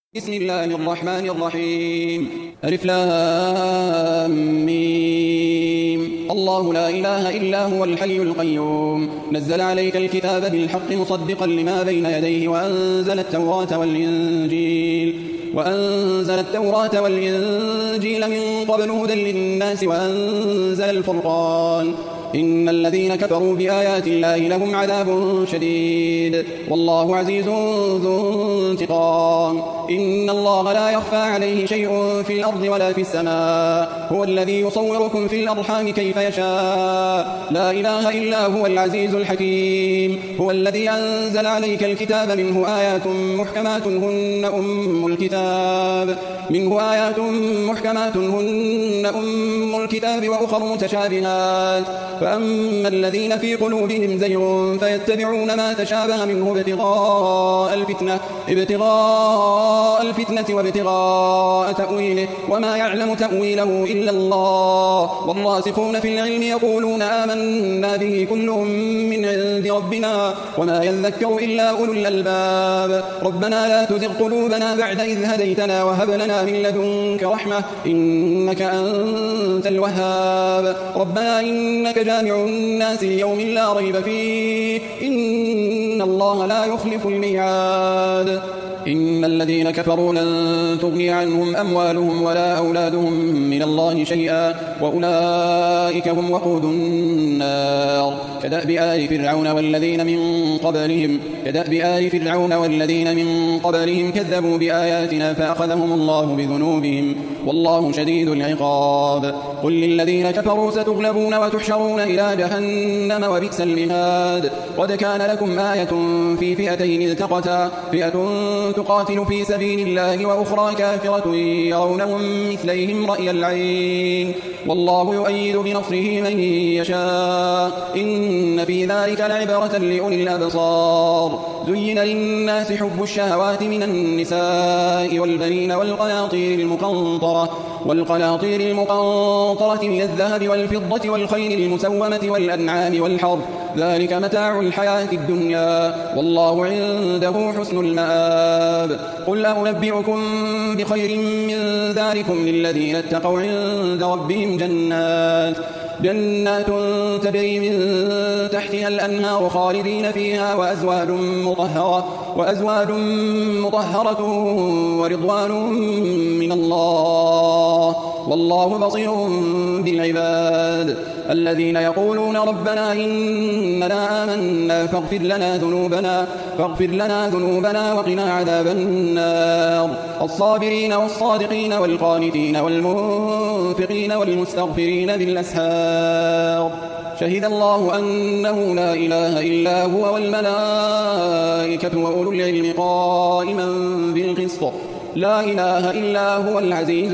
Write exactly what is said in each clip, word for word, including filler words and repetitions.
بسم الله الرحمن الرحيم ألف لام ميم الله لا إله إلا هو الحي القيوم نزل عليك الكتاب بالحق مصدقا لما بين يديه وأنزل التوراة والإنجيل وأنزل التوراة والإنجيل من قبل هدى للناس وأنزل الفرقان إن الذين كفروا بآيات الله لهم عذاب شديد والله عزيز ذو انتقام إن الله لا يخفى عليه شيء في الأرض ولا في السماء هو الذي يصوركم في الأرحام كيف يشاء لا إله إلا هو العزيز الحكيم هو الذي أنزل عليك الكتاب منه آيات محكمات هن أم الكتاب منه آيات محكمات هن أم الكتاب وأخر متشابهات فأما الذين في قلوبهم زيغ فيتبعون ما تشابه منه ابتغاء الفتنة ابتغاء الفتنة وابتغاء تأويله وما يعلم تأويله إلا الله والراسخون في العلم يقولون آمنا به كل من عند ربنا وما يذكر إلا أولو الألباب ربنا لا تزغ قلوبنا بعد إذ هديتنا وهب لنا من لدنك رحمة إنك أنت الوهاب ربنا إنك جامع الناس ليوم لا ريب فيه إن الله لا يخلف الميعاد إن الذين كفروا لن تغني عنهم أموالهم ولا أولادهم من الله شيئا وأولئك هم وقود النار كدأب آل فرعون والذين من قبلهم كدأب آل فرعون والذين من قبلهم كذبوا بآياتنا فأخذهم الله بذنوبهم والله شديد العقاب قل للذين كفروا ستغلبون وتحشرون إلى جهنم وبئس المهاد قد كان لكم آية في فئتين التقتا فئة تقاتل في سبيل الله وأخرى كافرة يرونهم مثليهم رأي العين والله يؤيد بنصره من يشاء إن في ذلك لعبرة لأولي الأبصار زين للناس حب الشهوات من النساء والبنين والقناطير المقنطرة والقناطير المقنطرة من الذهب والفضة والخيل المسومة والأنعام والحرث ذلك متاع الحياة الدنيا والله عنده حسن المآب قل أنبئكم بخير من ذلكم للذين اتقوا عند ربهم جنات جنات تجري من تحتها الأنهار خالدين فيها وأزواج مطهرة وأزواج مطهرة ورضوان من الله والله بصير بالعباد الذين يقولون ربنا إننا آمنا فاغفر لنا ذنوبنا فاغفر لنا ذنوبنا وقنا عذاب النار الصابرين والصادقين والقانتين والمنفقين والمستغفرين بالأسحار شهد الله أنه لا إله إلا هو والملائكة وأولو العلم قائما بالقسط لا إله إلا هو العزيز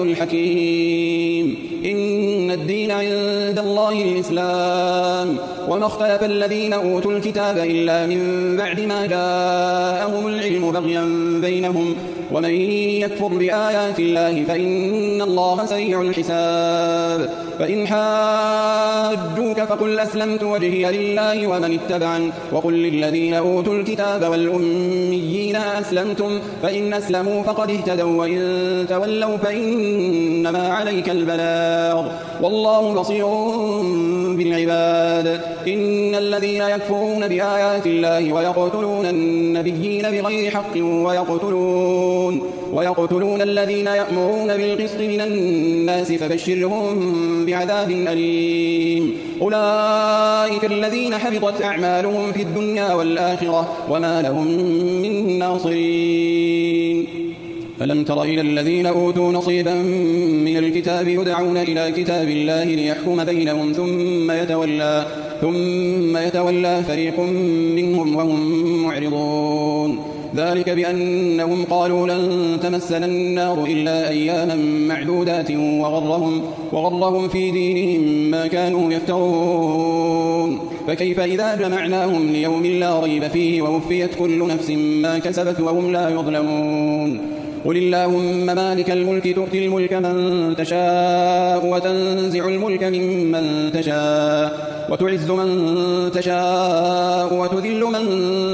الحكيم إن الدين عند الله الإسلام وما اختلف الذين أوتوا الكتاب إلا من بعد ما جاءهم العلم بغيا بينهم ومن يكفر بآيات الله فإن الله سريع الحساب فإن حاجوك فقل أسلمت وجهي لله ومن اتبعن وقل للذين أوتوا الكتاب والأميين أسلمتم فإن أسلموا فقد اهتدوا وإن تولوا فإنما عليك البلاغ والله بصير بالعباد إن الذين يكفرون بآيات الله ويقتلون النبيين بغير حق ويقتلون ويقتلون الذين يأمرون بالقسط من الناس فبشرهم بعذاب أليم أولئك الذين حبطت أعمالهم في الدنيا والآخرة وما لهم من ناصرين ألم تر إلى الذين أوتوا نصيبا من الكتاب يدعون إلى كتاب الله ليحكم بينهم ثم يتولى ثم يتولى فريق منهم وهم معرضون ذلك بأنهم قالوا لن تمسنا النار إلا أياما معدودات وغرهم, وغرهم في دينهم ما كانوا يفترون فكيف إذا جمعناهم ليوم لا ريب فيه ووفيت كل نفس ما كسبت وهم لا يظلمون قل اللهم مالك الملك تؤتي الملك من تشاء وتنزع الملك ممن تشاء وتعز من تشاء وتذل من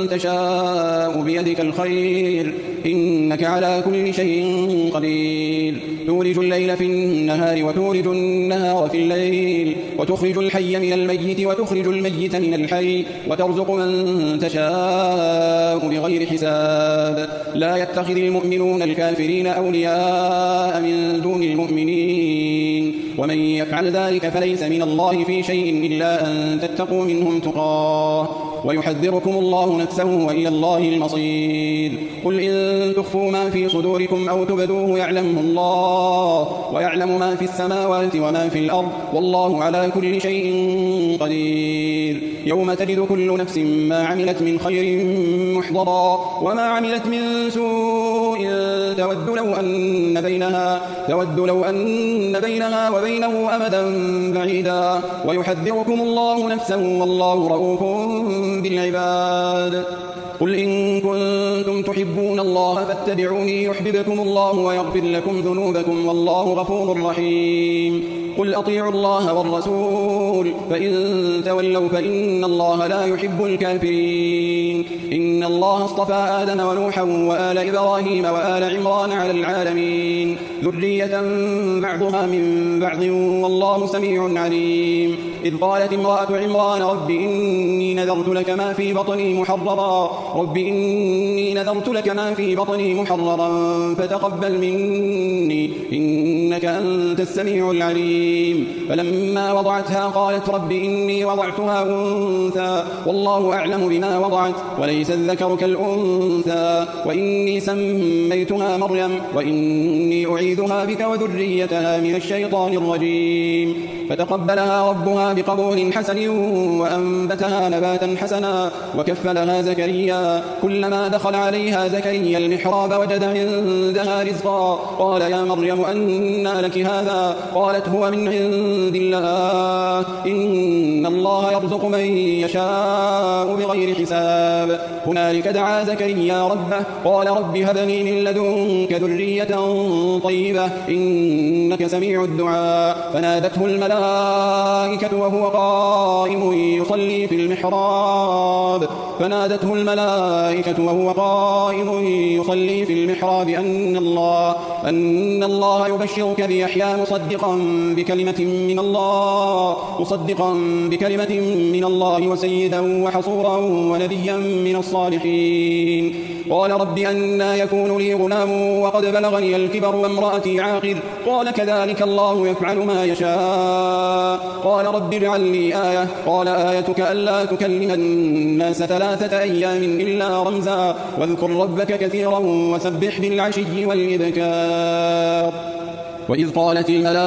تشاء بيدك الخير إنك على كل شيء قدير تولج الليل في النهار وتولج النهار في الليل وتخرج الحي من الميت وتخرج الميت من الحي وترزق من تشاء بغير حساب لا يتخذ المؤمنون الكافرين أولياء من دون المؤمنين ومن يفعل ذلك فليس من الله في شيء إلا أن تتقوا منهم تقاه ويحذركم الله نفسه وإلى الله المصير قل إن تخفوا ما في صدوركم أو تبدوه يعلمه الله ويعلم ما في السماوات وما في الأرض والله على كل شيء قدير يوم تجد كل نفس ما عملت من خير محضرا وما عملت من سوء تود لو أن بينها تود لو أن بينها وبينه أمدا بعيدا ويحذركم الله نفسه والله رؤوف بالعباد قل إن كنتم تحبون الله فاتبعوني يحببكم الله ويغفر لكم ذنوبكم والله غفور رحيم قل أطيعوا الله والرسول فإن تولوا فإن الله لا يحب الكافرين إن الله اصطفى آدم ونوحا وآل إبراهيم وآل عمران على العالمين ذرية بعضها من بعض والله سميع عليم إذ قالت امرأة عمران رب إني نذرت لك ما في بطني محررا رب إني نذرت لك ما في بطني محررا فتقبل مني إنك أنت السميع العليم فلما وضعتها قالت رب إني وضعتها أنثى والله أعلم بما وضعت وليس الذكر كالأنثى وإني سميتها مريم وإني أعيذها بك وذريتها من الشيطان الرجيم فتقبلها ربها بقبول حسن وأنبتها نباتا حسنا وكفلها زكريا كلما دخل عليها زكريا المحراب وجد عندها رزقا قال يا مريم أنى لك هذا قالت هو من عند الله إن الله يرزق من يشاء بغير حساب هنالك دعا زكريا ربه قال رب هب لي من لدنك ذرية طيبة إنك سميع الدعاء فنادته الملائكة وهو قائم يصلي في المحراب فنادته الملائكة وهو قائم يصلي في المحراب أن الله أن الله يبشرك بيحيى مصدقا بكلمة من الله مصدقا بكلمة من الله وسيدا وحصورا ونبيا من الصالحين قال رب أنى يكون لي غلام وقد بلغني الكبر وامرأتي عاقر قال كذلك الله يفعل ما يشاء قال رب اجعل لي آية قال آيتك ألا تكلم الناس ثلاثة أيام إلا رمزا واذكر ربك كثيرا وسبح بالعشي والإبكار وإذ قالت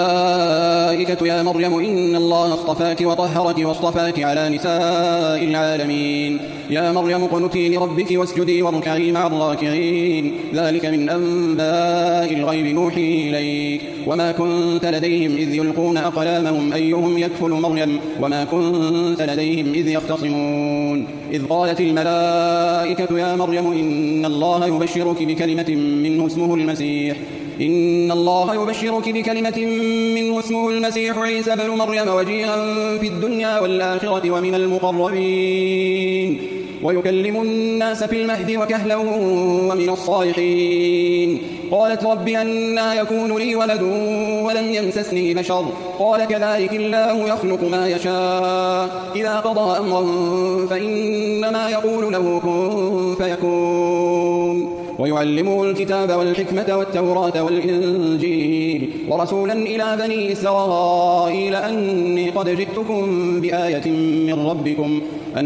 الملائكة يا مريم إن الله اصطفاك وطهرك واصطفاك على نساء العالمين يا مريم اقنتي لربك واسجدي واركعي مع الراكعين ذلك من أنباء الغيب نوحي إليك وما كنت لديهم إذ يلقون أقلامهم أيهم يكفل مريم وما كنت لديهم إذ يختصمون إذ قالت الملائكة يا مريم إن الله يبشرك بكلمة منه اسمه المسيح إن الله يبشرك بكلمة منه اسمه المسيح عيسى بن مريم وجيها في الدنيا والآخرة ومن المقربين ويكلم الناس في المهد وكهلا ومن الصالحين قالت رب أنى يكون لي ولد ولم يمسسني بشر قال كذلك الله يخلق ما يشاء إذا قضى أمرا فإنما يقول له كن فيكون ويعلمه الكتاب والحكمة والتوراة والإنجيل ورسولا إلى بني إسرائيل أني قد جئتكم بآية من ربكم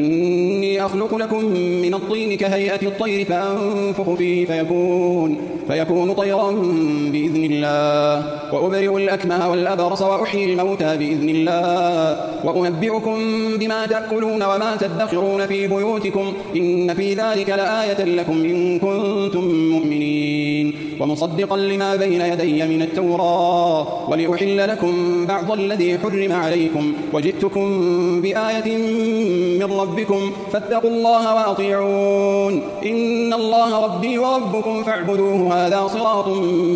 أني أخلق لكم من الطين كهيئة الطير فأنفخ فيه فيكون, فيكون طيرا بإذن الله وأبرئ الأكمه والأبرص وأحيي الموتى بإذن الله وأنبئكم بما تأكلون وما تدخرون في بيوتكم إن في ذلك لآية لكم إن كنتم مؤمنين ومصدقا لما بين يدي من التوراة ولأحل لكم بعض الذي حرم عليكم وجئتكم بآية من ربكم فاتقوا الله وأطيعون إن الله ربي وربكم فاعبدوه هذا صراط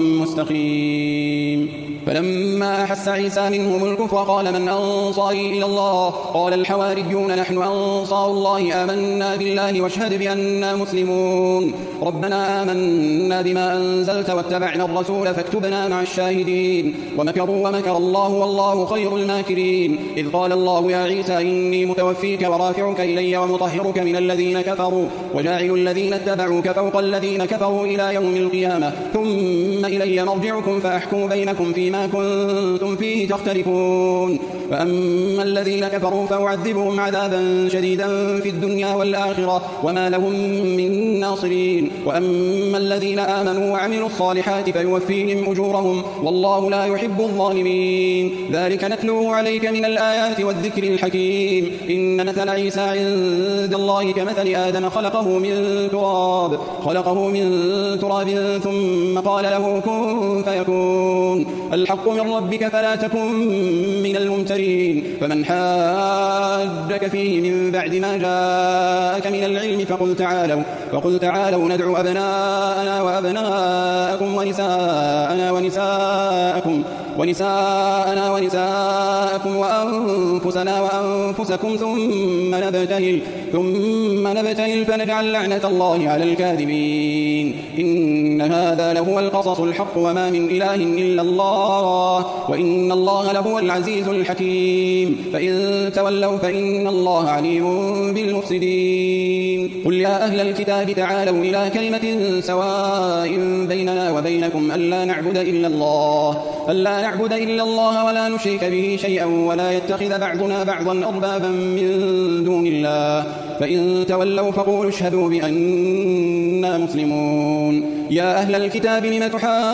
مستقيم. فلما أحس عيسى منهم الكفر قال من أنصاري إلى الله قال الحواريون نحن أنصار الله آمنا بالله واشهد بأننا مسلمون ربنا آمنا بما أنزلت واتبعنا الرسول فاكتبنا مع الشاهدين ومكروا ومكر الله والله خير الماكرين إذ قال الله يا عيسى إني متوفيك ورافعك إلي ومطهرك من الذين كفروا وجاعل الذين اتبعوك فوق الذين كفروا إلى يوم القيامة ثم إلي مرجعكم فأحكم بينكم فيما كنتم فيه تختلفون فأما الذين كفروا فأعذبهم عذابا شديدا في الدنيا والآخرة وما لهم من ناصرين وأما الذين آمنوا وعملوا الصالحات فيوفيهم أجورهم والله لا يحب الظالمين ذلك نتلوه عليك من الآيات والذكر الحكيم إن مثل عيسى عند الله كمثل آدم خلقه من تراب خلقه من تراب ثم قال له كن فيكون الحق من ربك فلا تكن من الممترين فمن حاجك فيه من بعد ما جاءك من العلم فقل تعالوا فقل تعالوا ندعو أبناءنا وأبناءكم ونساءنا ونساءكم ونساءنا ونساءكم وأنفسنا وأنفسكم ثم نبتهل ثم نبتهل فنجعل لعنة الله على الكاذبين إن هذا لهو القصص الحق وما من إله إلا الله وإن الله لهو العزيز الحكيم فإن تولوا فإن الله عليم بالمفسدين قل يا أهل الكتاب تعالوا إلى كلمة سواء بيننا وبينكم ألا نعبد إلا الله ألا نعبد إلا الله ولا نشرك به شيئا ولا يتخذ بعضنا بعضا أربابا من دون الله فإن تولوا فقولوا اشهدوا بأننا مسلمون يا أهل الكتاب لم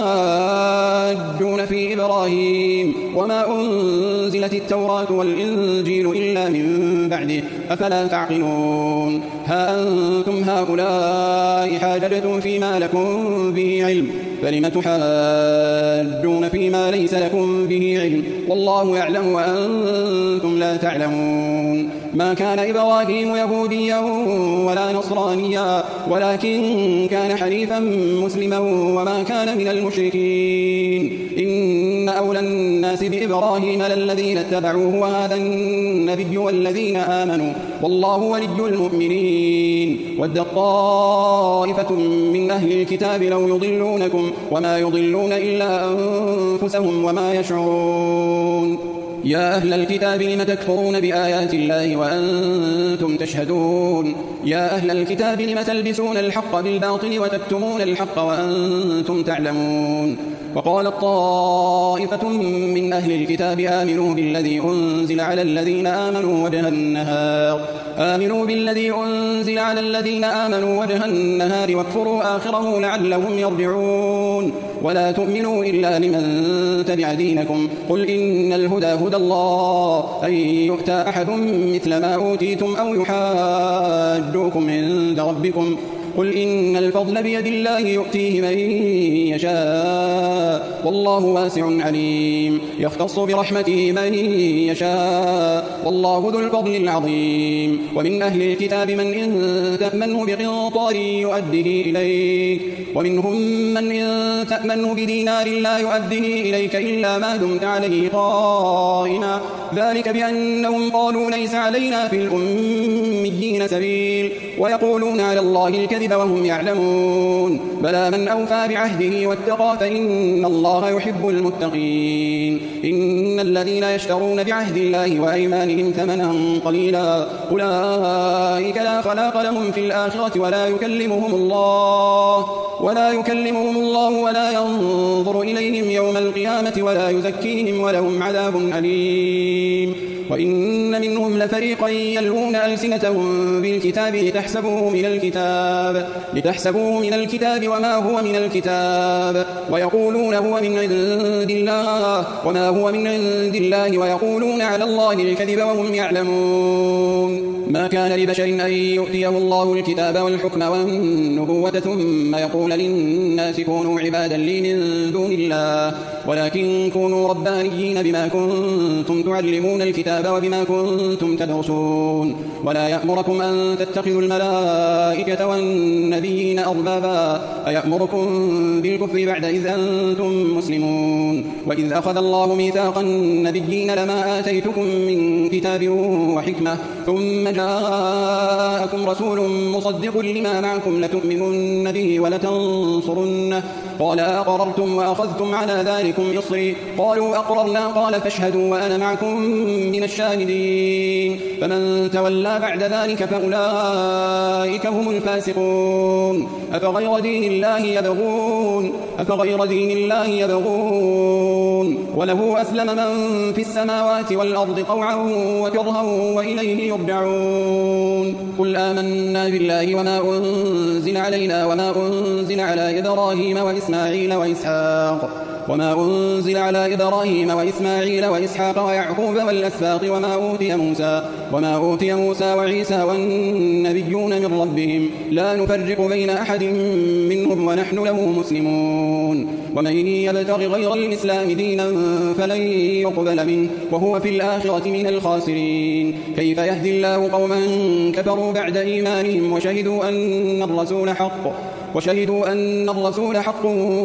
تحاجون في إبراهيم وما أنزلت التوراة والإنجيل إلا من بعده أفلا تعقلون ها أنتم هؤلاء حاججتم فيما لكم به علم فلم تحاجون فيما ليس لكم به علم والله يعلم وأنتم لا تعلمون ما كان إبراهيم يهوديا ولا نصرانيا ولكن كان حنيفا مسلما وما كان من المشركين إن أولى الناس بإبراهيم للذين اتبعوه وهذا النبي والذين آمنوا والله ولي المؤمنين ود طائفة من أهل الكتاب لو يضلونكم وما يضلون إلا أنفسهم وما يشعرون يا أهل الكتاب لم تكفرون بآيات الله وأنتم تشهدون يا أهل الكتاب لم تلبسون الحق بالباطل وتكتمون الحق وأنتم تعلمون وقالت طائفة من أهل الكتاب آمنوا بالذي أنزل على الذين آمنوا وجه النهار آمنوا بالذي أنزل على الذين آمنوا وجه النهار واكفروا آخره لعلهم يرجعون ولا تؤمنوا إلا لمن تبع دينكم قل إن الهدى هدى الله أن يؤتى أحد مثل ما أوتيتم أو يحاجوكم عند ربكم قل إن الفضل بيد الله يؤتيه من يشاء والله واسع عليم يختص برحمته من يشاء والله ذو الفضل العظيم ومن أهل الكتاب من إن تأمنه بقنطار يؤديه إليك ومنهم من إن تأمنه بدينار لا يؤديه إليك إلا ما دمت عليه قائما ذلك بأنهم قالوا ليس علينا في الأميين سبيل ويقولون على الله الكذب وهم يعلمون بلى من أوفى بعهده واتقى فإن الله يحب المتقين إن الذين يشترون بعهد الله وأيمانهم ثمنا قليلا أولئك لا خلاق لهم في الآخرة ولا يكلمهم الله ولا يكلمهم الله ولا ينظر إليهم يوم القيامة ولا يزكيهم ولهم عذاب أليم وإن منهم لفريقا يلوون ألسنتهم بالكتاب لتحسبوه من الكتاب لتحسبوه من الكتاب وما هو من الكتاب ويقولون هو من عند الله وما هو من عند الله ويقولون على الله الكذب وهم يعلمون. ما كان لبشر أن يؤتيه الله الكتاب والحكم والنبوة ثم يقول للناس كونوا عبادا لي من دون الله ولكن كونوا ربانيين بما كنتم تعلمون الكتاب وبما كنتم تدرسون. ولا يأمركم أن تتخذوا الملائكة والنبيين أربابا أيأمركم بالكفر بعد إذ أنتم مسلمون. وإذ أخذ الله ميثاق النبيين لما آتيتكم من كتاب وحكمة ثم جاءكم رسول مصدق لما معكم لتؤمنن به ولتنصرنه قال أقررتم وأخذتم على ذلكم إصري قالوا أقررنا قال فاشهدوا وأنا معكم من الشاهدين. فمن تولى بعد ذلك فأولئك هم الفاسقون. أفغير دين الله يبغون أفغير دين الله يبغون وله أسلم من في السماوات والأرض طوعا وكرها وإليه يرجعون. قل آمنا بالله وما أنزل علينا وما أنزل على إبراهيم وإسماعيل وإسحاق وما أنزل على إبراهيم وإسماعيل وإسحاق ويعقوب والأسباط وما أوتي موسى وما أوتي موسى وعيسى والنبيون من ربهم لا نفرق بين أحد منهم ونحن له مسلمون. ومن يبتغ غير الإسلام دينا فلن يقبل منه وهو في الآخرة من الخاسرين. كيف يهدي الله قوما كفروا بعد إيمانهم وشهدوا أن الرسول حق وشهدوا أن الرسول حق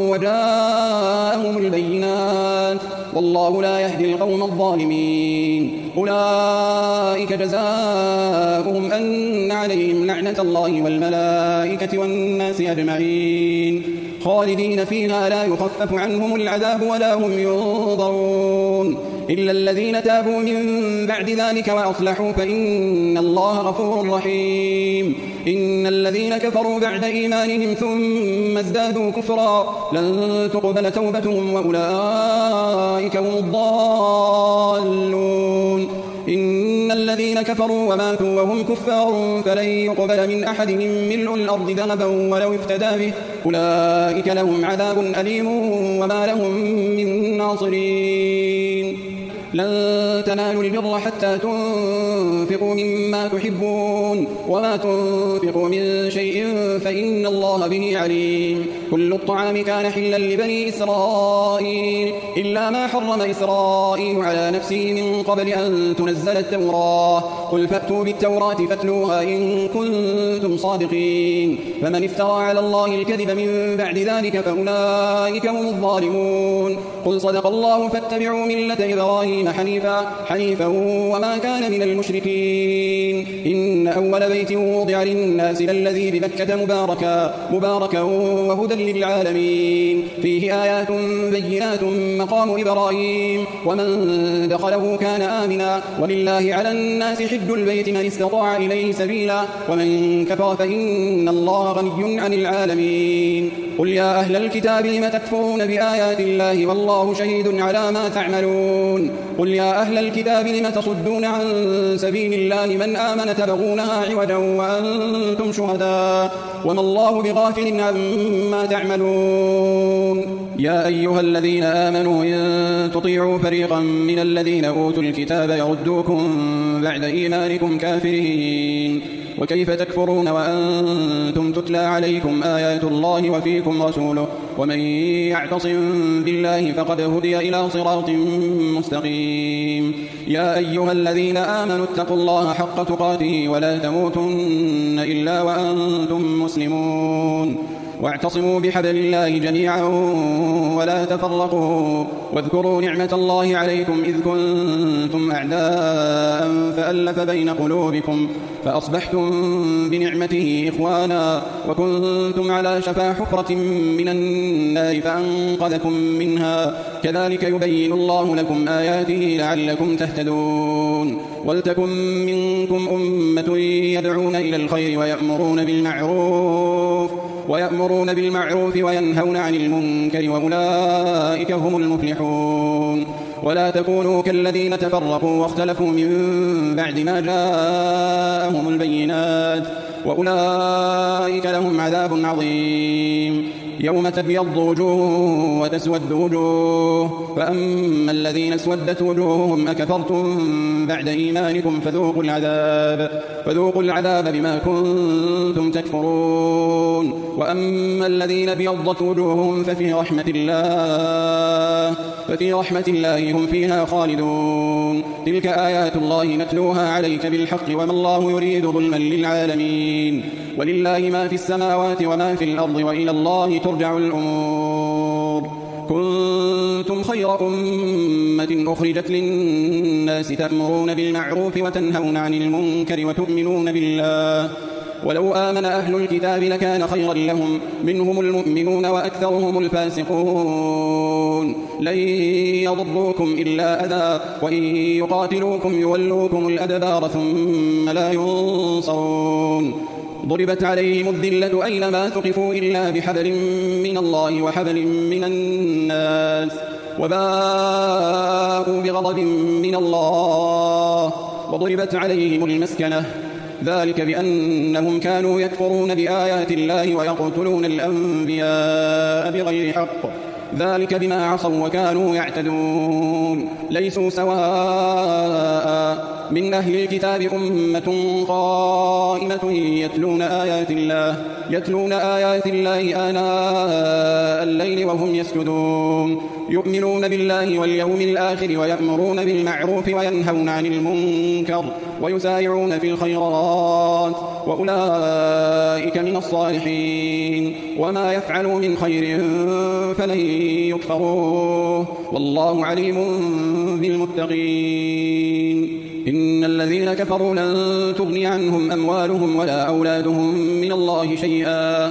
وجاءهم البينات والله لا يهدي القوم الظالمين. أولئك جزاؤهم أن عليهم لعنة الله والملائكة والناس أجمعين خالدين فيها لا يخفف عنهم العذاب ولا هم ينظرون إلا الذين تابوا من بعد ذلك وأصلحوا فإن الله غفور رحيم. إن الذين كفروا بعد إيمانهم ثم ازدادوا كفرا لن تقبل توبتهم وأولئك هم الضالون. إن الذين كفروا وماتوا وهم كفار فلن يقبل من أحدهم ملء الأرض ذنبا ولو افتدى به أولئك لهم عذاب أليم وما لهم من ناصرين. لن تنالوا البر حتى تنفقوا مما تحبون وما تنفقوا من شيء فإن الله به عليم. كل الطعام كان حلا لبني إسرائيل إلا ما حرم إسرائيل على نفسه من قبل أن تنزل التوراة قل فأتوا بالتوراة فاتلوها إن كنتم صادقين. فمن افترى على الله الكذب من بعد ذلك فأولئك هم الظالمون. قل صدق الله فاتبعوا ملة إبراهيم حنيفا حنيفا وما كان من المشركين. إن أول بيت وضع للناس للذي ببكة مباركا مباركا وهدى للعالمين فيه آيات بينات مقام إبراهيم ومن دخله كان آمنا ولله على الناس حج البيت من استطاع إليه سبيلا ومن كفر فإن الله غني عن العالمين. قل يا أهل الكتاب لم تكفرون بآيات الله والله شهيد على ما تعملون. قل يا أهل الكتاب لم تصدون عن سبيل الله من آمن تبغونها عوجا وأنتم شهداء وما الله بغافل عما تعملون. يا أيها الذين آمنوا إن تطيعوا فريقا من الذين أوتوا الكتاب يردوكم بعد إيمانكم كافرين وكيف تكفرون وأنتم تتلى عليكم آيات الله وفيكم رسوله ومن يعتصم بالله فقد هدي إلى صراط مستقيم. يا أيها الذين آمنوا اتقوا الله حق تقاته ولا تموتن إلا وأنتم مسلمون واعتصموا بحبل الله جميعا ولا تفرقوا واذكروا نعمة الله عليكم إذ كنتم أعداء فألف بين قلوبكم فأصبحتم بنعمته إخوانا وكنتم على شفا حفرة من النار فأنقذكم منها كذلك يبين الله لكم آياته لعلكم تهتدون. ولتكن منكم أمة يدعون إلى الخير ويأمرون بالمعروف ويأمرون بالمعروف وينهون عن المنكر وأولئك هم المفلحون. ولا تكونوا كالذين تفرقوا واختلفوا من بعد ما جاءهم البينات وأولئك لهم عذاب عظيم. يوم تبيض وجوه وتسود وجوه، فأما الذين اسودت وجوههم أكفرتم بعد إيمانكم فذوقوا العذاب فذوقوا العذاب بما كنتم تكفرون. وأما الذين ابيضت وجوههم ففي رحمة الله ففي رحمة الله هم فيها خالدون. تلك آيات الله نتلوها عليك بالحق وما الله يريد ظلما للعالمين. ولله ما في السماوات وما في الأرض وإلى الله ترجع الأمور. كنتم خير أمة أخرجت للناس تأمرون بالمعروف وتنهون عن المنكر وتؤمنون بالله ولو آمن أهل الكتاب لكان خيرا لهم منهم المؤمنون وأكثرهم الفاسقون. لن يضروكم إلا أذى وإن يقاتلوكم يولوكم الأدبار ثم لا ينصرون. ضربت عليهم الذلة أينما ثقفوا إلا بحبل من الله وحبل من الناس وباءوا بغضب من الله وضربت عليهم المسكنة ذلك بأنهم كانوا يكفرون بآيات الله ويقتلون الأنبياء بغير حق ذلك بما عصوا وكانوا يعتدون. ليسوا سواء من أهل الكتاب أمة قائمة يتلون آيات الله يتلون آيات الله آناء الليل وهم يسجدون يؤمنون بالله واليوم الآخر ويأمرون بالمعروف وينهون عن المنكر ويسارعون في الخيرات وأولئك من الصالحين. وما يفعلوا من خير فلن يكفروه والله عليم بالمتقين. إن الذين كفروا لن تغني عنهم أموالهم ولا أولادهم من الله شيئا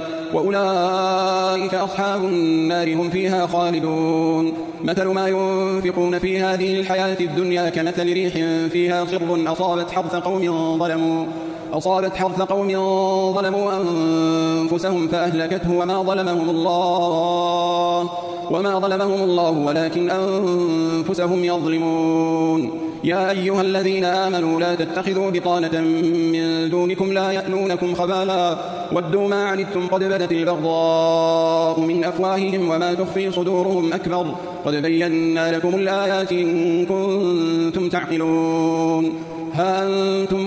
وأولئك أصحاب النار هم فيها خالدون. مثل ما ينفقون في هذه الحياة الدنيا كمثل ريح فيها صر أصابت حرث قوم ظلموا أصابت حرث قوم ظلموا أنفسهم فأهلكته وما ظلمهم الله وما ظلمهم الله ولكن أنفسهم يظلمون. يا أيها الذين آمنوا لا تتخذوا بطانة من دونكم لا يألونكم خبالا ودوا ما عنتم قد بدت البغضاء من أفواههم وما تخفي صدورهم أكبر قد بينا لكم الآيات إن كنتم تعقلون. ها أنتم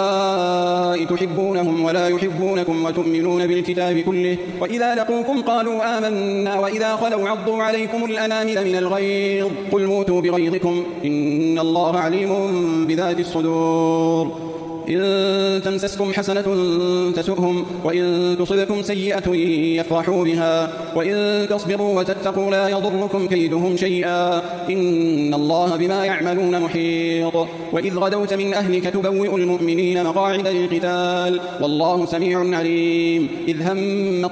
أولئك تحبونهم ولا يحبونكم وتؤمنون بالكتاب كله وإذا لقوكم قالوا آمنا وإذا خلوا عضوا عليكم الأنامل من الغيظ قل موتوا بغيظكم إن الله عليم بذات الصدور. إن تمسسكم حسنة تسؤهم وإن تصبكم سيئة يفرحوا بها وإن تصبروا وتتقوا لا يضركم كيدهم شيئا إن الله بما يعملون محيط. وإذ غدوت من أهلك تبوئ المؤمنين مقاعد للقتال والله سميع عليم. إذ هم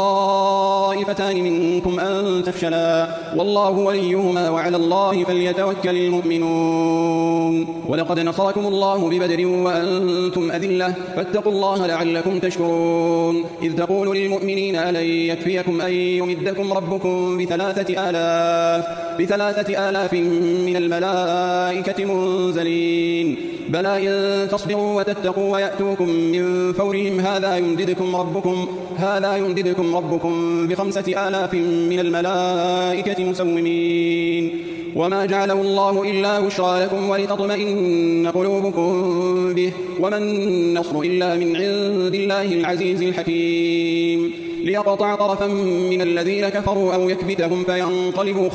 الطائفتان منكم أن تفشلا والله وليهما وعلى الله فليتوكل المؤمنون. ولقد نصركم الله ببدر وأنتم أذلة فاتقوا الله لعلكم تشكرون. إذ تقول للمؤمنين ألن يكفيكم أن يمدكم ربكم بثلاثة آلاف بثلاثة آلاف من الملائكة منزلين بلى إن تصبروا وتتقوا ويأتوكم من فورهم هذا يمددكم ربكم هذا يمددكم ربكم بخمسة آلاف من الملائكة مسومين. وما جعله الله إلا بشرى لكم ولتطمئن قلوبكم به وما النصر إلا من عند الله العزيز الحكيم. ليقطع طرفا من الذين كفروا أو يكبتهم فينقلبوا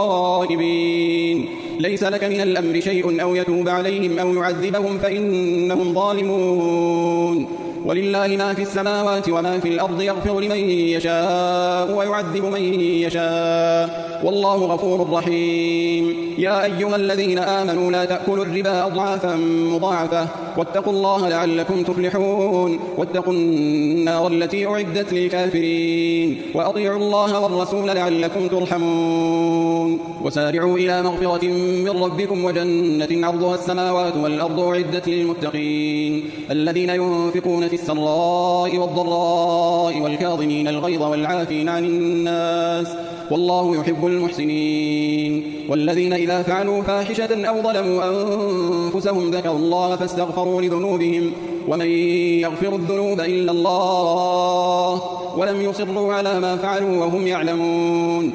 خائبين. ليس لك من الأمر شيء أو يتوب عليهم أو يعذبهم فإنهم ظالمون. ولله ما في السماوات وما في الأرض يغفر لمن يشاء ويعذب من يشاء والله غفور رحيم. يا أيها الذين آمنوا لا تأكلوا الربا أضعافا مضاعفة واتقوا الله لعلكم تفلحون. واتقوا النار التي أعدت للكافرين وأطيعوا الله والرسول لعلكم ترحمون. وسارعوا إلى مغفرة من ربكم وجنة عرضها السماوات والأرض أعدت للمتقين الذين ينفقون في السراء والضراء والكاظمين الغيظ والعافين عن الناس والله يحب المحسنين. والذين إذا فعلوا فاحشة أو ظلموا أنفسهم ذكروا الله فاستغفروا لذنوبهم ومن يغفر الذنوب إلا الله ولم يصروا على ما فعلوا وهم يعلمون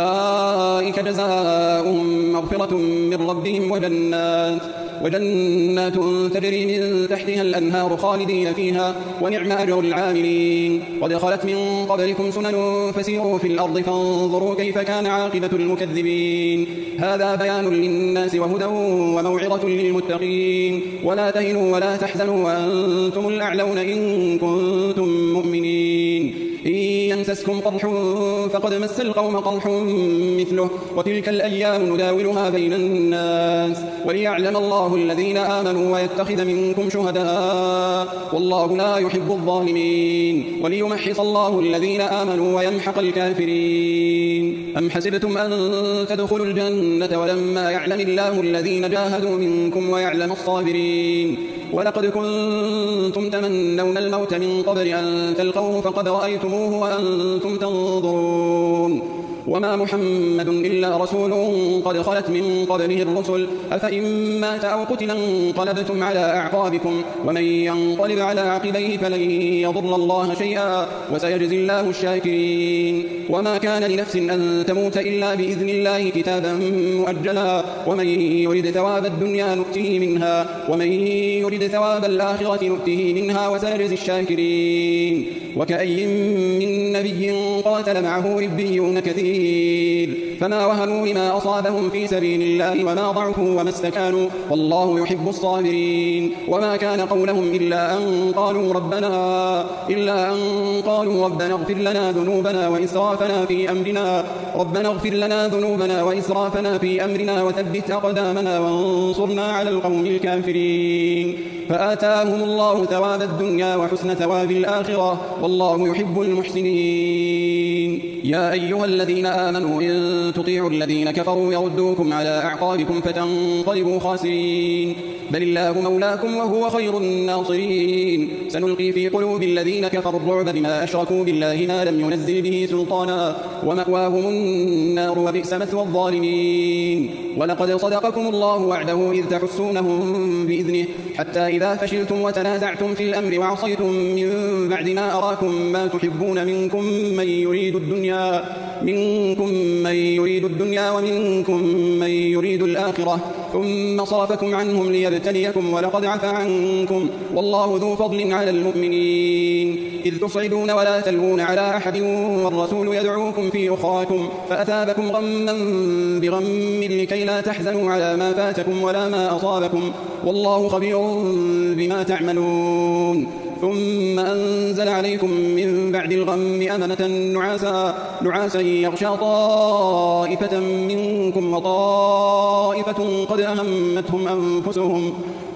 أولئك جزاؤهم مغفرة من ربهم وجنات وجنات تجري من تحتها الأنهار خالدين فيها ونعم أجر العاملين. قد خلت من قبلكم سنن فسيروا في الأرض فانظروا كيف كان عاقبة المكذبين. هذا بيان للناس وهدى وموعظة للمتقين. ولا تهنوا ولا تحزنوا وأنتم الأعلون إن كنتم مؤمنين. إن يمسسكم قرح فقد مس القوم قرح مثله وتلك الأيام نداولها بين الناس وليعلم الله الذين آمنوا ويتخذ منكم شهداء والله لا يحب الظالمين وليمحص الله الذين آمنوا ويمحق الكافرين. أم حسبتم أن تدخلوا الجنة ولما يعلم الله الذين جاهدوا منكم ويعلم الصابرين ولقد كنتم تمنون الموت من قبل أن تلقوه فقد رأيتموه وأنتم تنظرون وما محمد إلا رسول قد خلت من قبله الرسل أفإن مات أو قتل انقلبتم على أعقابكم ومن ينقلب على عقبيه فلن يضر الله شيئا وسيجزي الله الشاكرين. وما كان لنفس أن تموت إلا بإذن الله كتابا مؤجلا ومن يرد ثواب الدنيا نؤته منها ومن يرد ثواب الآخرة نؤته منها وسيجزي الشاكرين. وكأي من نبي قاتل معه ربيون كثير فما وهنوا لما أصابهم في سبيل الله وما ضعفوا وما استكانوا والله يحب الصابرين. وما كان قولهم إلا أن قالوا ربنا إلا أن قالوا ربنا اغفر لنا ذنوبنا وإسرافنا في أمرنا ربنا اغفر لنا ذنوبنا وإسرافنا في أمرنا وثبت أقدامنا وانصرنا على القوم الكافرين. فآتاهم الله ثواب الدنيا وحسن ثواب الآخرة والله يحب المحسنين. يا أيها الذين آمنوا إن تطيعوا الذين كفروا يردوكم على أعقابكم فتنقلبوا خاسرين بل الله مولاكم وهو خير الناصرين. سنلقي في قلوب الذين كفروا الرعب بما أشركوا بالله ما لم ينزل به سلطانا ومأواهم النار وبئس مثوى الظالمين. ولقد صدقكم الله وعده إذ تحسونهم بإذنه حتى إذا فشلتم وتنازعتم في الأمر وعصيتم من بعد ما أراكم ما تحبون منكم من يريد الدنيا منكم من يريد الدنيا ومنكم من يريد الآخرة ثم صرفكم عنهم ليبتليكم ولقد عفا عنكم والله ذو فضل على المؤمنين. إذ تصعدون ولا تلوون على أحد والرسول يدعوكم في أخراكم فأثابكم غما بغم لكي لا تحزنوا على ما فاتكم ولا ما أصابكم والله خبير بما تعملون. ثم أنزل عليكم من بعد الغم أمنة نعاسا نعاسا يغشى طائفة منكم وطائفة قد أهمتهم أنفسهم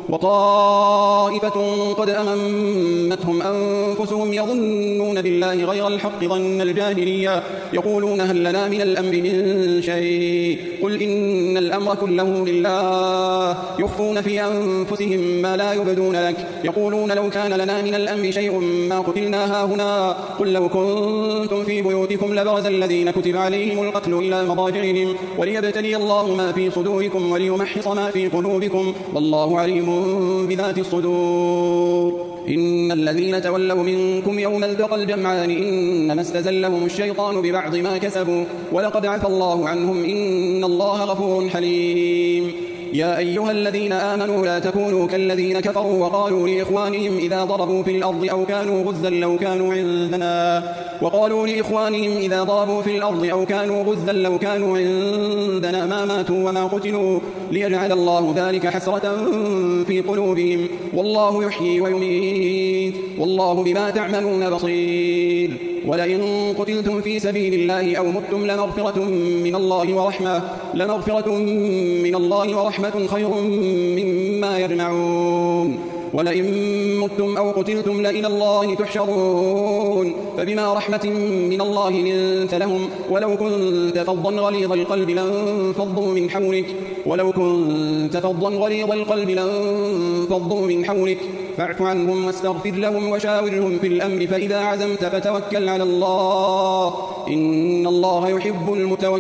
وطائفة قد أهمتهم أنفسهم يظنون بالله غير الحق ظن الجاهلية يقولون هل لنا من الأمر من شيء قل إن الأمر كله لله يخفون في أنفسهم ما لا يبدون لك يقولون لو كان لنا من الأمر شيء ما قتلنا هاهنا قل لو كنتم في بيوتكم لبرز الذين كتب عليهم القتل إلى مضاجعهم وليبتلي الله ما في صدوركم وليمحص ما في قلوبكم والله عليم بذات الصدور. إن الذين تولوا منكم يوم التقى الجمعان إنما استزلهم الشيطان ببعض ما كسبوا ولقد عفى الله عنهم إن الله غفور حليم. يا أيها الذين آمنوا لا تكونوا كالذين كفروا وقالوا لإخوانهم إذا ضربوا في الأرض أو كانوا غزا لو كانوا عندنا وقالوا لإخوانهم إذا ضربوا في الأرض أو كانوا غزا لو كانوا عندنا ما ماتوا وما قتلوا ليجعل الله ذلك حسرة في قلوبهم والله يحيي ويميت والله بما تعملون بصير. ولئن قتلتم في سبيل الله أو متم لمغفرة من الله ورحمة لمغفرة من الله ورحمة خير مما يجمعون. ولئن متم أو قتلتم لإلى الله تحشرون فبما رحمة من الله لنت لهم ولو كنت فظا غليظ القلب لانفضوا من حولك ولو كنت فظا غليظ القلب لانفضوا من حولك فاعف عنهم واستغفر لهم وشاورهم في الأمر فإذا عزمت فتوكل على الله إن الله يحب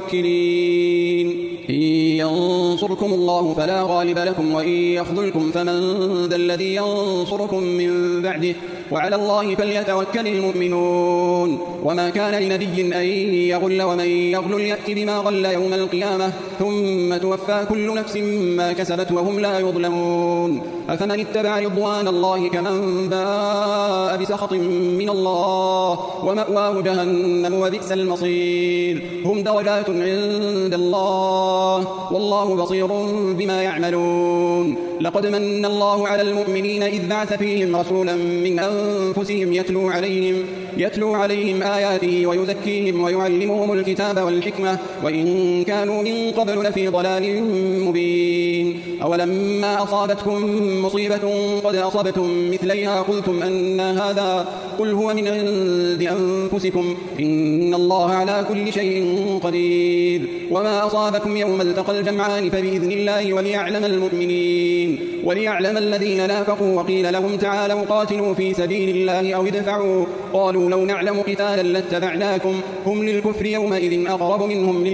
المتوكلين إن ينصركم الله فلا غالب لكم وإن يخذلكم فمن ذا الذي ينصركم من بعده وعلى الله فليتوكل المؤمنون وما كان لنبي أن يغل ومن يغل يأت بما غل يوم القيامة ثم توفى كل نفس ما كسبت وهم لا يظلمون أفمن اتبع رضوان الله كمن باء بسخط من الله ومأواه جهنم وبئس المصير هم درجات عند الله والله بصير بما يعملون لقد من الله على المؤمنين إذ بعث فيهم رسولا من أنفسهم يتلو عليهم, يتلو عليهم آياته ويزكيهم ويعلمهم الكتاب والحكمة وإن كانوا من قبل لفي ضلال مبين أولما أصابتكم مصيبة قد أصبتم مثليها قلتم أن هذا قل هو من عند أنفسكم إن الله على كل شيء قدير وما أصابكم يوم التقى الجمعان فبإذن الله وليعلم المؤمنين وليعلم الذين نافقوا وقيل لهم تعالوا قاتلوا في سبيل الله أو ادفعوا قالوا لو نعلم قتالا لاتبعناكم هم للكفر يومئذ أقرب منهم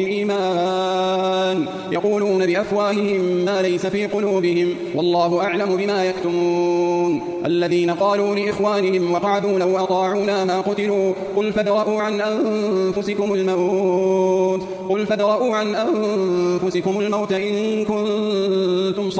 للإيمان يقولون بأفواههم ما ليس في قلوبهم والله أعلم بما يكتمون الذين قالوا لإخوانهم وقعدوا لو أطاعونا ما قتلوا قل فادرءوا عن أنفسكم الموت قل فادرءوا عن أنفسكم الموت إن كنتم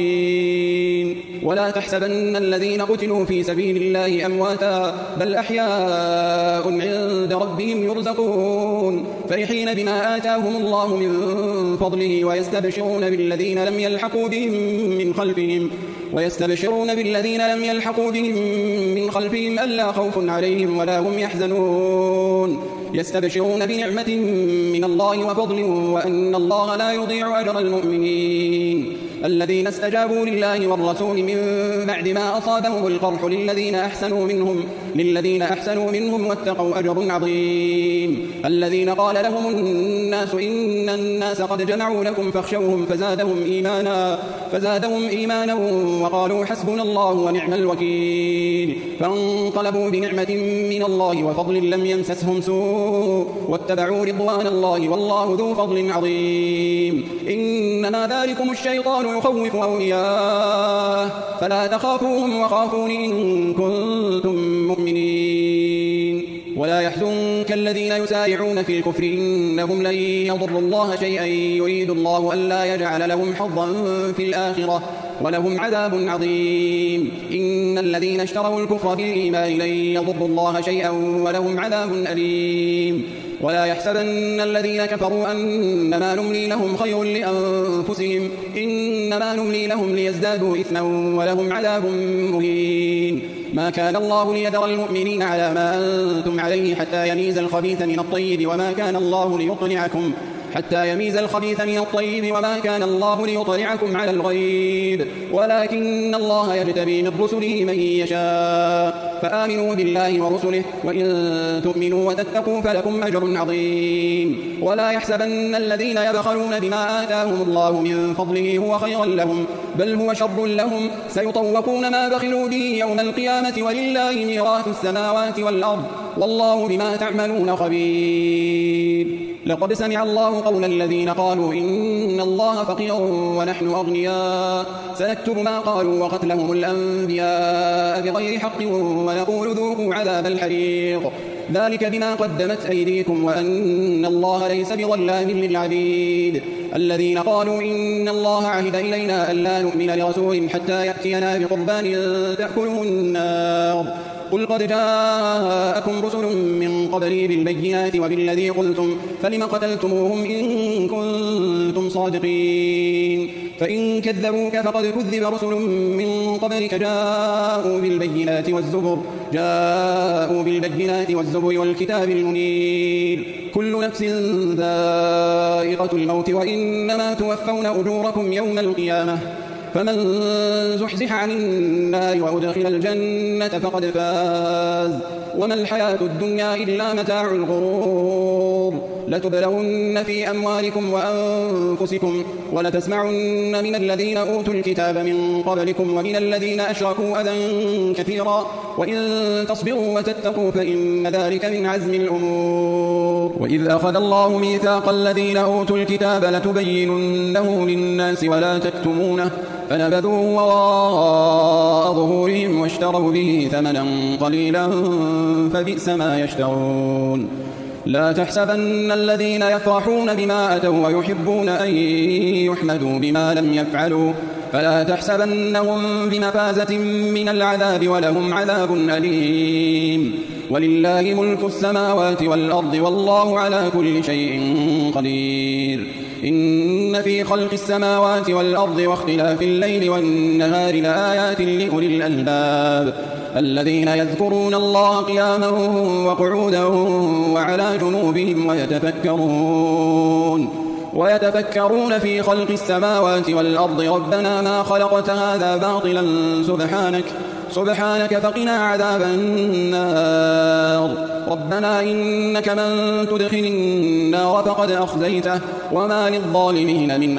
صادقين ولا تحسبن الذين قتلوا في سبيل الله أمواتا بل أحياء عند ربهم يرزقون فرحين بما آتاهم الله من فضله ويستبشرون بالذين لم يلحقوا بهم من خلفهم ويستبشرون بالذين لم يلحقوا بهم من خلفهم ألا خوف عليهم ولا هم يحزنون يستبشرون بنعمة من الله وفضل وأن الله لا يضيع أجر المؤمنين الذين استجابوا لله والرسول من بعد ما أصابهم القرح للذين أحسنوا منهم للذين أحسنوا منهم واتقوا أجر عظيم الذين قال لهم الناس إن الناس قد جمعوا لكم فاخشوهم فزادهم إيمانا فزادهم إيمانا وقالوا حسبنا الله ونعم الوكيل فانقلبوا بنعمة من الله وفضل لم يمسسهم سوء واتبعوا رضوان الله والله ذو فضل عظيم إنما ذلكم الشيطان يخوف أولياءه فلا تخافوهم وخافون إن كنتم مؤمنين ولا يحزنك الذين يسارعون في الكفر إنهم لن يضروا الله شيئا يريد الله ألا يجعل لهم حظا في الآخرة ولهم عذاب عظيم إن الذين اشتروا الكفر بالإيمان لن يضروا الله شيئا ولهم عذاب أليم ولا يحسبن الذين كفروا أنما نملي لهم خير لأنفسهم إنما نملي لهم ليزدادوا إثما ولهم عذاب مهين ما كان الله ليذر المؤمنين على ما أنتم عليه حتى يميز الخبيث من الطيب وما كان الله ليطلعكم حتى يميز الخبيث من الطيب وما كان الله ليطلعكم على الغيب ولكن الله يجتبي من رسله من يشاء فآمنوا بالله ورسله وإن تؤمنوا وتتقوا فلكم أجر عظيم ولا يحسبن الذين يبخلون بما آتاهم الله من فضله هو خيرا لهم بل هو شر لهم سيطوقون ما بخلوا به يوم القيامة ولله ميراث السماوات والأرض والله بما تعملون خبير لقد سمع الله قول الذين قالوا إن الله فقير ونحن أغنياء سنكتب ما قالوا وقتلهم الأنبياء بغير حق ونقول ذوقوا عذاب الحريق ذلك بما قدمت أيديكم وأن الله ليس بظلام للعبيد الذين قالوا إن الله عهد إلينا ألا نؤمن لرسول حتى يأتينا بقربان تأكله النار قل قد جاءكم رسل من قبلي بالبينات وبالذي قلتم فلم قتلتموهم إن كنتم صادقين فإن كذبوك فقد كذب رسل من قبلك جاءوا بالبينات والزبر جاءوا بالبينات والزبر والكتاب المنير كل نفس ذائقة الموت وإنما توفون أجوركم يوم القيامة فمن زحزح عن النار وأدخل الجنة فقد فاز وما الحياة الدنيا إلا متاع الغرور لتبلون في أموالكم وأنفسكم ولتسمعن من الذين أوتوا الكتاب من قبلكم ومن الذين أشركوا أذى كثيرا وإن تصبروا وتتقوا فإن ذلك من عزم الأمور. وإذ أخذ الله ميثاق الذين أوتوا الكتاب لتبيننه للناس ولا تكتمونه فنبذوه وراء ظهورهم واشتروا به ثمنا قليلا فبئس ما يشترون. لا تحسبن الذين يفرحون بما أتوا ويحبون أن يحمدوا بما لم يفعلوا فلا تحسبنهم بمفازة من العذاب ولهم عذاب أليم. ولله ملك السماوات والأرض والله على كل شيء قدير. إن في خلق السماوات والأرض واختلاف الليل والنهار لآيات لأولي الألباب الذين يذكرون الله قياما وقعودا وعلى جنوبهم ويتفكرون ويتفكرون في خلق السماوات والأرض ربنا ما خلقت هذا باطلا سبحانك سبحانك فقنا عذاب النار. ربنا إنك من تدخل النار فقد أخزيته وما للظالمين من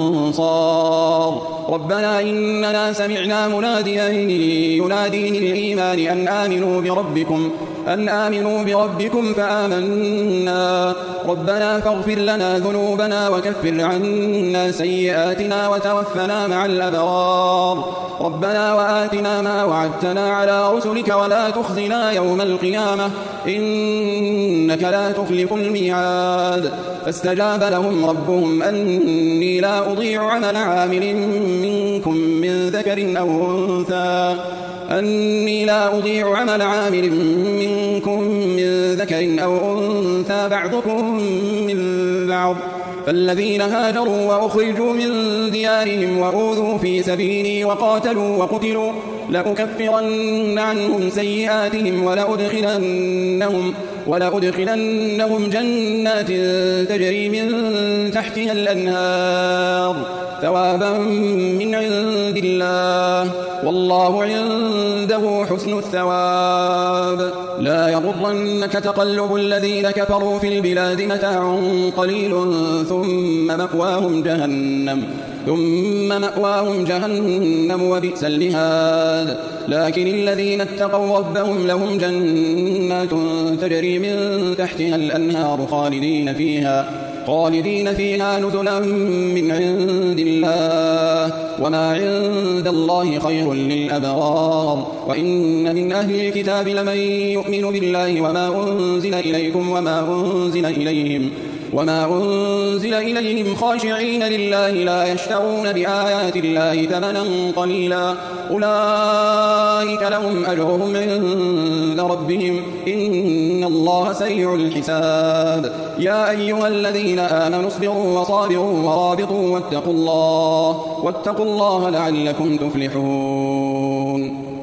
أنصار. ربنا إننا سمعنا مناديا ينادي للإيمان أن آمنوا بربكم أن آمنوا بربكم فآمنا. ربنا فاغفر لنا ذنوبنا وكفر عنا سيئاتنا وتوفنا مع الأبرار. ربنا وآتنا ما وعدتنا على رسلك ولا تخزنا يوم القيامة إنك لا تخلف الميعاد. فاستجاب لهم ربهم أني لا أضيع عمل عامل منكم من ذكر أو أنثى أني لا أضيع عمل عامل منكم من ذكر أو أنثى بعضكم من بعض فالذين هاجروا وأخرجوا من ديارهم وأوذوا في سبيلي وقاتلوا وقتلوا لأكفرن عنهم سيئاتهم ولأدخلنهم, ولأدخلنهم جنات تجري من تحتها الأنهار ثوابا من عند الله والله عنده حسن الثواب. لا يغرنك تقلب الذين كفروا في البلاد متاع قليل ثم مأواهم جهنم ثم مأواهم جهنم وبئس المهاد. لكن الذين اتقوا ربهم لهم جنات تجري من تحتها الأنهار خالدين فيها خالدين فيها نزلا من عند الله وما عند الله خير للأبرار. وإن من أهل الكتاب لمن يؤمن بالله وما أنزل إليكم وما أنزل إليهم وما أنزل إليهم خاشعين لله لا يشترون بآيات الله ثمنا قليلا أولئك لهم أجرهم عند ربهم إن الله سريع الحساب. يا أيها الذين آمنوا اصبروا وصابروا ورابطوا واتقوا الله واتقوا الله لعلكم تفلحون.